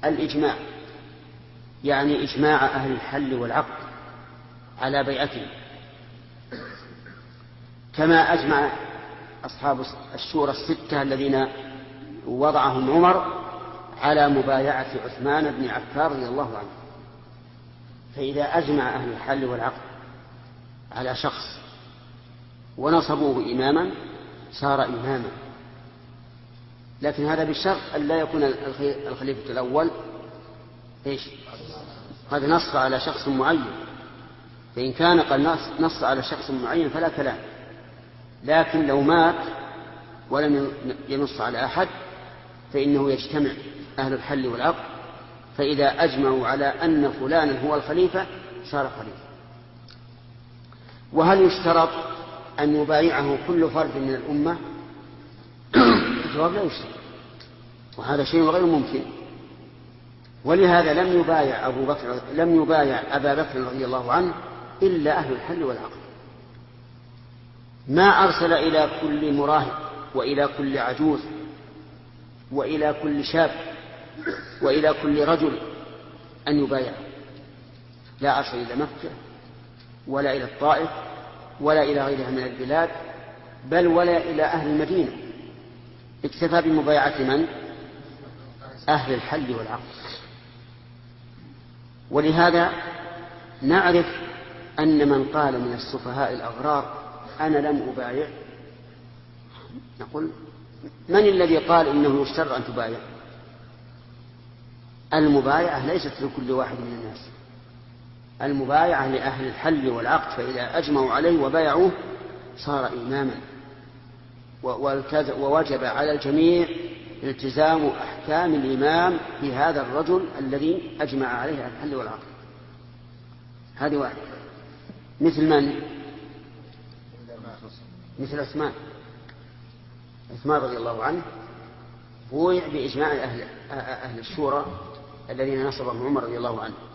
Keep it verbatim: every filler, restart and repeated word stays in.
الإجماع، يعني إجماع أهل الحل والعقد على بيعته، كما أجمع أصحاب الشورى الستة الذين وضعهم عمر على مبايعة عثمان بن عفان رضي الله عنه. فإذا أجمع أهل الحل والعقد على شخص ونصبوه إماما صار إماما، لكن هذا بالشرط أن لا يكون الخليفة الأول إيش؟ قد نص على شخص معين، فإن كان قد نص على شخص معين فلا كلام، لكن لو مات ولم ينص على أحد فإنه يجتمع أهل الحل والعقد، فإذا أجمعوا على أن فلانا هو الخليفة صار خليفة. وهل يشترط أن يبايعه كل فرد من الأمة؟ الجواب لا يشترط، وهذا شيء غير ممكن. ولهذا لم يبايع أبو بكر لم يبايع أبا بكر رضي الله عنه إلا أهل الحل والعقد. ما أرسل إلى كل مراهق وإلى كل عجوز وإلى كل شاب وإلى كل رجل أن يبايع، لا أرسل إلى مكة ولا إلى الطائف ولا إلى غيرها من البلاد، بل ولا إلى أهل المدينة، اكتفى بمبايعة من؟ أهل الحل والعقد. ولهذا نعرف أن من قال من السفهاء الأغرار أنا لم أبايع، نقول من الذي قال إنه يشترط أن تبايع؟ المبايعة ليست لكل واحد من الناس، المبايعة لأهل الحل والعقد، فإذا أجمعوا عليه وبايعوه صار إماما، ووجب على الجميع التزام أحكام الإمام بهذا الرجل الذي أجمع عليه أهل الحل والعقد. هذه واحد. مثل من؟ مثل عثمان عثمان رضي الله عنه بويع بإجماع أهل, أهل الشورى الذين نصبهم عمر رضي الله عنه.